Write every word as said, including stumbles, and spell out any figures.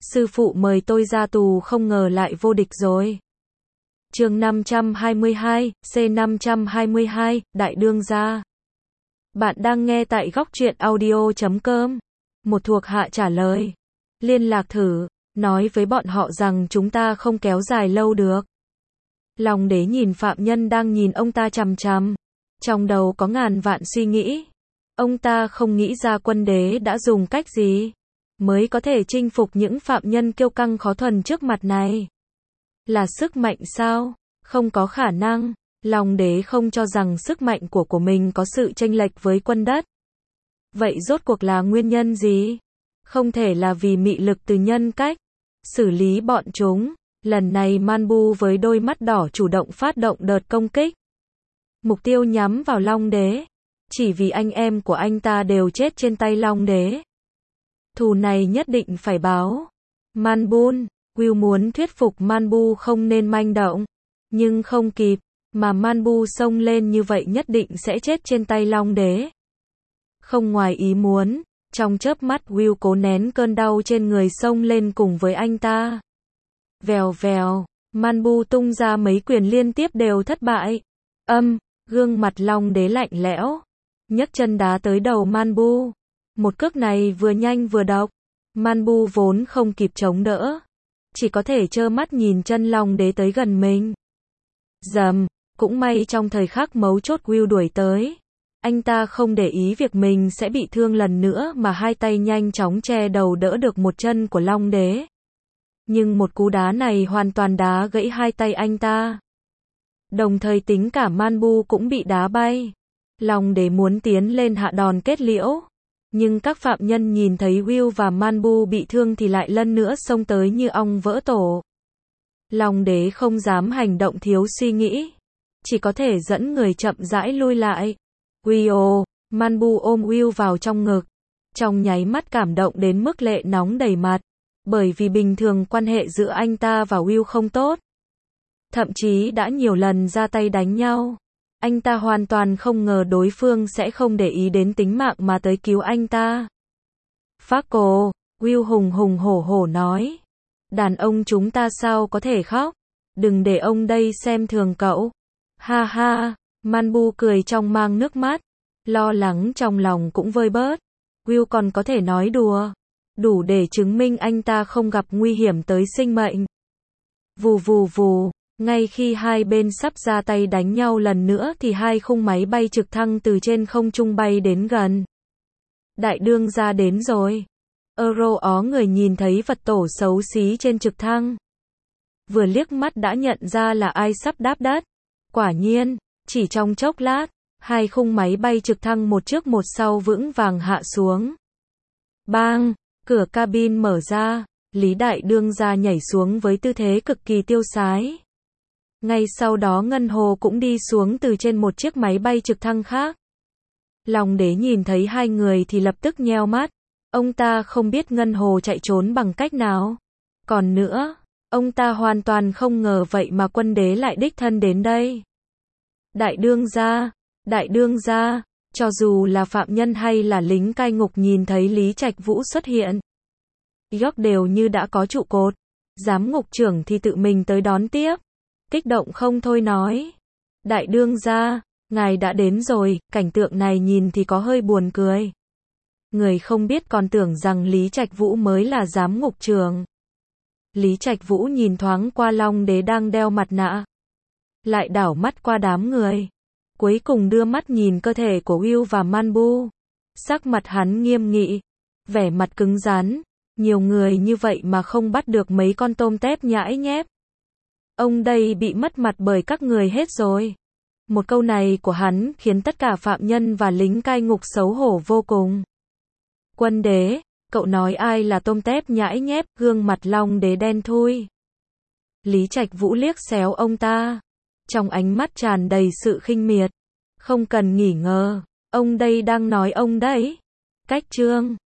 sư phụ mời tôi ra tù không ngờ lại vô địch rồi. Chương năm trăm hai mươi hai, C năm trăm hai mươi hai, Đại Đương Gia. Bạn đang nghe tại góc truyện audio chấm com. Một thuộc hạ trả lời. Liên lạc thử, nói với bọn họ rằng chúng ta không kéo dài lâu được. Long đế nhìn phạm nhân đang nhìn ông ta chằm chằm. Trong đầu có ngàn vạn suy nghĩ. Ông ta không nghĩ ra quân đế đã dùng cách gì mới có thể chinh phục những phạm nhân kiêu căng khó thuần trước mặt này. Là sức mạnh sao? Không có khả năng. Long đế không cho rằng sức mạnh của của mình có sự chênh lệch với quân đất. Vậy rốt cuộc là nguyên nhân gì? Không thể là vì mị lực từ nhân cách. Xử lý bọn chúng. Lần này Man-bu với đôi mắt đỏ chủ động phát động đợt công kích. Mục tiêu nhắm vào Long đế. Chỉ vì anh em của anh ta đều chết trên tay Long đế. Thù này nhất định phải báo. Man-bun, Will muốn thuyết phục Man-bu không nên manh động. Nhưng không kịp, mà Man-bu xông lên như vậy nhất định sẽ chết trên tay Long đế. Không ngoài ý muốn, trong chớp mắt Will cố nén cơn đau trên người xông lên cùng với anh ta. Vèo vèo, Man-bu tung ra mấy quyền liên tiếp đều thất bại. Âm, gương mặt Long đế lạnh lẽo. Nhấc chân đá tới đầu Man-bu. Một cước này vừa nhanh vừa độc. Man-bu vốn không kịp chống đỡ. Chỉ có thể trơ mắt nhìn chân Long đế tới gần mình. Dầm, cũng may trong thời khắc mấu chốt Will đuổi tới. Anh ta không để ý việc mình sẽ bị thương lần nữa mà hai tay nhanh chóng che đầu đỡ được một chân của Long đế. Nhưng một cú đá này hoàn toàn đá gãy hai tay anh ta. Đồng thời tính cả Man-bu cũng bị đá bay. Long đế muốn tiến lên hạ đòn kết liễu. Nhưng các phạm nhân nhìn thấy Will và Man-bu bị thương thì lại lần nữa xông tới như ong vỡ tổ. Long đế không dám hành động thiếu suy nghĩ. Chỉ có thể dẫn người chậm rãi lui lại. Will, Man-bu ôm Will vào trong ngực. Trong nháy mắt cảm động đến mức lệ nóng đầy mặt. Bởi vì bình thường quan hệ giữa anh ta và Will không tốt. Thậm chí đã nhiều lần ra tay đánh nhau. Anh ta hoàn toàn không ngờ đối phương sẽ không để ý đến tính mạng mà tới cứu anh ta. Farco, Will hùng hùng hổ hổ nói. Đàn ông chúng ta sao có thể khóc? Đừng để ông đây xem thường cậu. Ha ha, Man-bu cười trong mang nước mắt. Lo lắng trong lòng cũng vơi bớt. Will còn có thể nói đùa. Đủ để chứng minh anh ta không gặp nguy hiểm tới sinh mệnh. Vù vù vù. Ngay khi hai bên sắp ra tay đánh nhau lần nữa thì hai khung máy bay trực thăng từ trên không trung bay đến gần. Đại đương gia đến rồi. Euro ó người nhìn thấy vật tổ xấu xí trên trực thăng. Vừa liếc mắt đã nhận ra là ai sắp đáp đất. Quả nhiên, chỉ trong chốc lát, hai khung máy bay trực thăng một trước một sau vững vàng hạ xuống. Bang, cửa cabin mở ra, Lý Đại Đương gia nhảy xuống với tư thế cực kỳ tiêu sái. Ngay sau đó Ngân Hồ cũng đi xuống từ trên một chiếc máy bay trực thăng khác. Long đế nhìn thấy hai người thì lập tức nheo mắt. Ông ta không biết Ngân Hồ chạy trốn bằng cách nào. Còn nữa, ông ta hoàn toàn không ngờ vậy mà quân đế lại đích thân đến đây. Đại đương gia, đại đương gia, cho dù là phạm nhân hay là lính cai ngục nhìn thấy Lý Trạch Vũ xuất hiện. Góc đều như đã có trụ cột. Giám ngục trưởng thì tự mình tới đón tiếp. Kích động không thôi nói. Đại đương gia, ngài đã đến rồi, cảnh tượng này nhìn thì có hơi buồn cười. Người không biết còn tưởng rằng Lý Trạch Vũ mới là giám ngục trưởng. Lý Trạch Vũ nhìn thoáng qua Long đế đang đeo mặt nạ. Lại đảo mắt qua đám người. Cuối cùng đưa mắt nhìn cơ thể của Will và Man-bu. Sắc mặt hắn nghiêm nghị. Vẻ mặt cứng rắn. Nhiều người như vậy mà không bắt được mấy con tôm tép nhãi nhép. Ông đây bị mất mặt bởi các người hết rồi. Một câu này của hắn khiến tất cả phạm nhân và lính cai ngục xấu hổ vô cùng. Quân đế, cậu nói ai là tôm tép nhãi nhép? Gương mặt Long đế đen thui. Lý Trạch Vũ liếc xéo ông ta. Trong ánh mắt tràn đầy sự khinh miệt. Không cần nghỉ ngờ, ông đây đang nói ông đấy. Cách trương,